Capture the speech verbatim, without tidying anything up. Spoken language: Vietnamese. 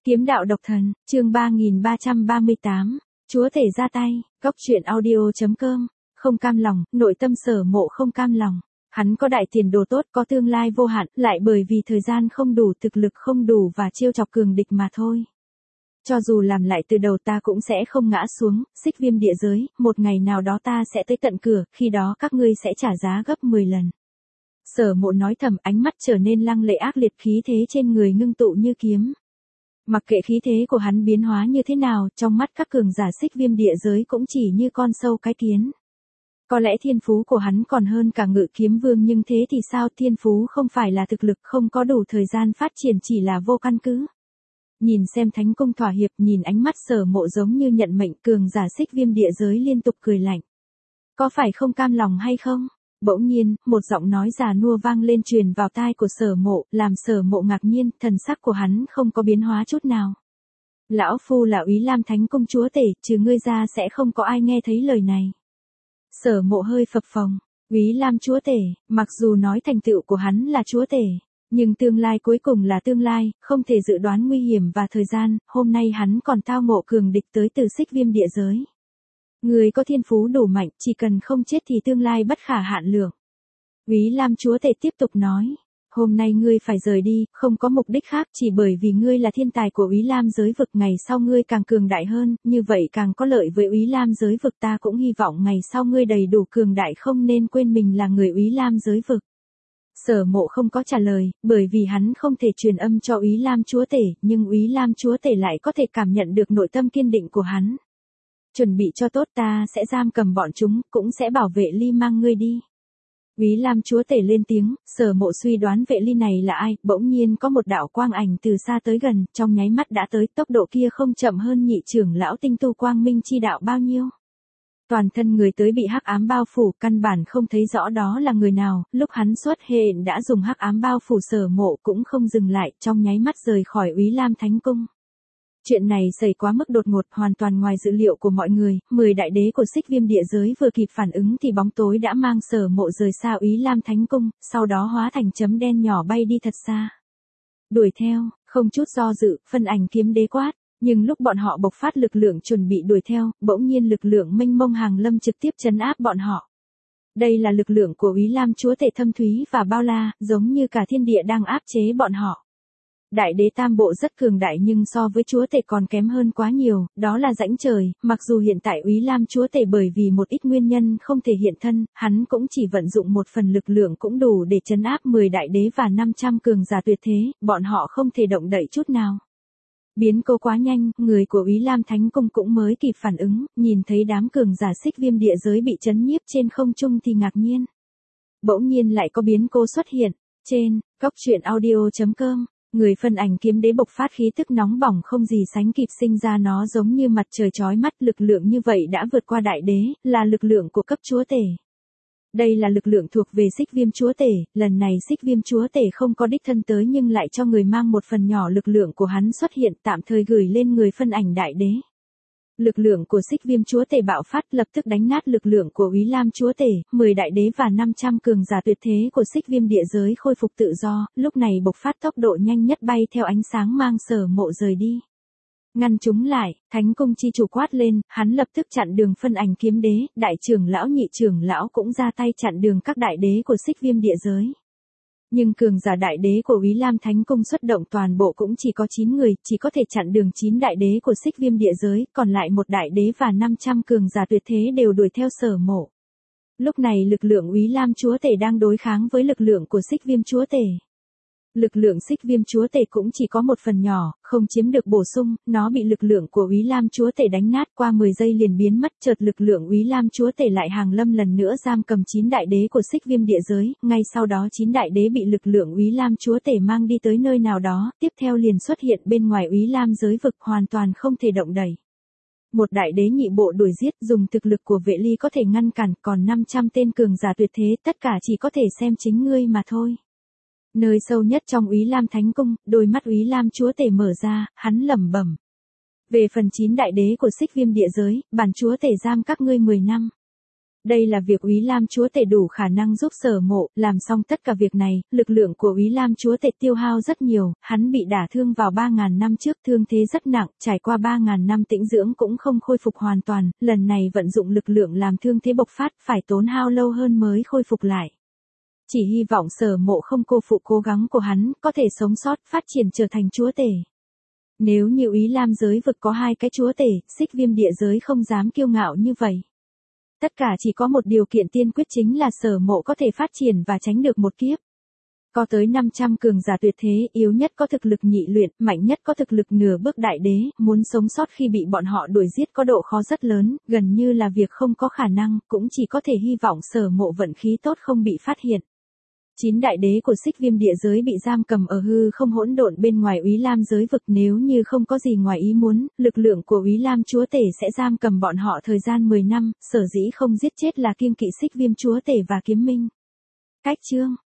Kiếm đạo độc thần, chương ba nghìn ba trăm ba mươi tám, Chúa tể ra tay, Cóc truyện audio chấm com, không cam lòng, nội tâm Sở Mộ không cam lòng. Hắn có đại tiền đồ tốt, có tương lai vô hạn, lại bởi vì thời gian không đủ, thực lực không đủ và chiêu chọc cường địch mà thôi. Cho dù làm lại từ đầu ta cũng sẽ không ngã xuống, Xích Viêm địa giới, một ngày nào đó ta sẽ tới tận cửa, khi đó các ngươi sẽ trả giá gấp mười lần. Sở Mộ nói thầm, ánh mắt trở nên lăng lệ ác liệt, khí thế trên người ngưng tụ như kiếm. Mặc kệ khí thế của hắn biến hóa như thế nào, trong mắt các cường giả Xích Viêm địa giới cũng chỉ như con sâu cái kiến. Có lẽ thiên phú của hắn còn hơn cả Ngự Kiếm Vương, nhưng thế thì sao, thiên phú không phải là thực lực, không có đủ thời gian phát triển chỉ là vô căn cứ. Nhìn xem Thánh Cung thỏa hiệp, nhìn ánh mắt Sở Mộ giống như nhận mệnh, cường giả Xích Viêm địa giới liên tục cười lạnh. Có phải không cam lòng hay không? Bỗng nhiên, một giọng nói già nua vang lên truyền vào tai của Sở Mộ, làm Sở Mộ ngạc nhiên, thần sắc của hắn không có biến hóa chút nào. Lão phu là Úy Lam Thánh Cung chúa tể, trừ ngươi ra sẽ không có ai nghe thấy lời này. Sở Mộ hơi phập phồng, Úy Lam chúa tể, mặc dù nói thành tựu của hắn là chúa tể, nhưng tương lai cuối cùng là tương lai, không thể dự đoán nguy hiểm và thời gian, hôm nay hắn còn tao ngộ cường địch tới từ Xích Viêm địa giới. Người có thiên phú đủ mạnh, chỉ cần không chết thì tương lai bất khả hạn lượng. Úy Lam chúa tể tiếp tục nói, hôm nay ngươi phải rời đi, không có mục đích khác, chỉ bởi vì ngươi là thiên tài của Úy Lam giới vực, ngày sau ngươi càng cường đại hơn, như vậy càng có lợi với Úy Lam giới vực, ta cũng hy vọng ngày sau ngươi đầy đủ cường đại, không nên quên mình là người Úy Lam giới vực. Sở Mộ không có trả lời, bởi vì hắn không thể truyền âm cho Úy Lam chúa tể, nhưng Úy Lam chúa tể lại có thể cảm nhận được nội tâm kiên định của hắn. Chuẩn bị cho tốt, ta sẽ giam cầm bọn chúng, cũng sẽ bảo vệ Ly mang ngươi đi. Úy Lam chúa tể lên tiếng, Sở Mộ suy đoán vệ Ly này là ai, bỗng nhiên có một đạo quang ảnh từ xa tới gần, trong nháy mắt đã tới, tốc độ kia không chậm hơn nhị trưởng lão tinh tu quang minh chi đạo bao nhiêu. Toàn thân người tới bị hắc ám bao phủ, căn bản không thấy rõ đó là người nào, lúc hắn xuất hiện đã dùng hắc ám bao phủ, Sở Mộ cũng không dừng lại, trong nháy mắt rời khỏi Úy Lam Thánh Cung. Chuyện này xảy quá mức đột ngột, hoàn toàn ngoài dự liệu của mọi người, mười đại đế của Xích Viêm địa giới vừa kịp phản ứng thì bóng tối đã mang Sở Mộ rời xa Úy Lam Thánh Cung, sau đó hóa thành chấm đen nhỏ bay đi thật xa. Đuổi theo, không chút do dự, phân ảnh kiếm đế quát, nhưng lúc bọn họ bộc phát lực lượng chuẩn bị đuổi theo, bỗng nhiên lực lượng mênh mông hàng lâm trực tiếp trấn áp bọn họ. Đây là lực lượng của Úy Lam chúa tể thâm thúy và bao la, giống như cả thiên địa đang áp chế bọn họ. Đại đế tam bộ rất cường đại nhưng so với chúa tể còn kém hơn quá nhiều, đó là rãnh trời, mặc dù hiện tại Úy Lam chúa tể bởi vì một ít nguyên nhân không thể hiện thân, hắn cũng chỉ vận dụng một phần lực lượng cũng đủ để trấn áp mười đại đế và năm trăm cường giả tuyệt thế, bọn họ không thể động đậy chút nào. Biến cố quá nhanh, người của Úy Lam Thánh Cung cũng mới kịp phản ứng, nhìn thấy đám cường giả Xích Viêm địa giới bị trấn nhiếp trên không trung thì ngạc nhiên. Bỗng nhiên lại có biến cố xuất hiện, trên, Cóc truyện audio chấm com. Người phân ảnh kiếm đế bộc phát khí tức nóng bỏng không gì sánh kịp, sinh ra nó giống như mặt trời chói mắt, lực lượng như vậy đã vượt qua đại đế, là lực lượng của cấp chúa tể. Đây là lực lượng thuộc về Xích Viêm chúa tể, lần này Xích Viêm chúa tể không có đích thân tới nhưng lại cho người mang một phần nhỏ lực lượng của hắn xuất hiện, tạm thời gửi lên người phân ảnh đại đế. Lực lượng của Xích Viêm chúa tể bạo phát, lập tức đánh nát lực lượng của Úy Lam chúa tể, mười đại đế và năm trăm cường giả tuyệt thế của Xích Viêm địa giới khôi phục tự do, lúc này bộc phát tốc độ nhanh nhất bay theo ánh sáng mang Sở Mộ rời đi. Ngăn chúng lại, Thánh Cung chi chủ quát lên, hắn lập tức chặn đường phân ảnh kiếm đế, đại trưởng lão nhị trưởng lão cũng ra tay chặn đường các đại đế của Xích Viêm địa giới. Nhưng cường giả đại đế của Úy Lam Thánh Cung xuất động toàn bộ cũng chỉ có chín người, chỉ có thể chặn đường chín đại đế của Xích Viêm địa giới, còn lại một đại đế và năm trăm cường giả tuyệt thế đều đuổi theo Sở Mộ. Lúc này lực lượng Úy Lam chúa tể đang đối kháng với lực lượng của Xích Viêm chúa tể. Lực lượng Xích Viêm chúa tể cũng chỉ có một phần nhỏ, không chiếm được bổ sung, nó bị lực lượng của Úy Lam chúa tể đánh nát, qua mười giây liền biến mất, chợt lực lượng Úy Lam chúa tể lại hàng lâm lần nữa giam cầm chín đại đế của Xích Viêm địa giới, ngay sau đó chín đại đế bị lực lượng Úy Lam chúa tể mang đi tới nơi nào đó, tiếp theo liền xuất hiện bên ngoài Úy Lam giới vực, hoàn toàn không thể động đậy. Một đại đế nhị bộ đuổi giết, dùng thực lực của vệ Ly có thể ngăn cản, còn năm trăm tên cường giả tuyệt thế, tất cả chỉ có thể xem chính ngươi mà thôi. Nơi sâu nhất trong Úy Lam Thánh Cung, đôi mắt Úy Lam chúa tể mở ra, hắn lẩm bẩm. Về phần chín đại đế của Xích Viêm địa giới, bản chúa tể giam các ngươi mười năm. Đây là việc Úy Lam chúa tể đủ khả năng giúp Sở Mộ, làm xong tất cả việc này, lực lượng của Úy Lam chúa tể tiêu hao rất nhiều, hắn bị đả thương vào ba ngàn năm trước, thương thế rất nặng, trải qua ba ngàn năm tĩnh dưỡng cũng không khôi phục hoàn toàn, lần này vận dụng lực lượng làm thương thế bộc phát, phải tốn hao lâu hơn mới khôi phục lại. Chỉ hy vọng Sở Mộ không cô phụ cố gắng của hắn, có thể sống sót, phát triển trở thành chúa tể. Nếu như Úy Lam giới vực có hai cái chúa tể, Xích Viêm địa giới không dám kiêu ngạo như vậy. Tất cả chỉ có một điều kiện tiên quyết chính là Sở Mộ có thể phát triển và tránh được một kiếp. Có tới năm trăm cường giả tuyệt thế, yếu nhất có thực lực nhị luyện, mạnh nhất có thực lực nửa bước đại đế, muốn sống sót khi bị bọn họ đuổi giết có độ khó rất lớn, gần như là việc không có khả năng, cũng chỉ có thể hy vọng Sở Mộ vận khí tốt không bị phát hiện. Chín đại đế của Xích Viêm địa giới bị giam cầm ở hư không hỗn độn bên ngoài Úy Lam giới vực, nếu như không có gì ngoài ý muốn, lực lượng của Úy Lam chúa tể sẽ giam cầm bọn họ thời gian mười năm, sở dĩ không giết chết là kiêng kỵ Xích Viêm chúa tể và Kiếm Minh. Cách chương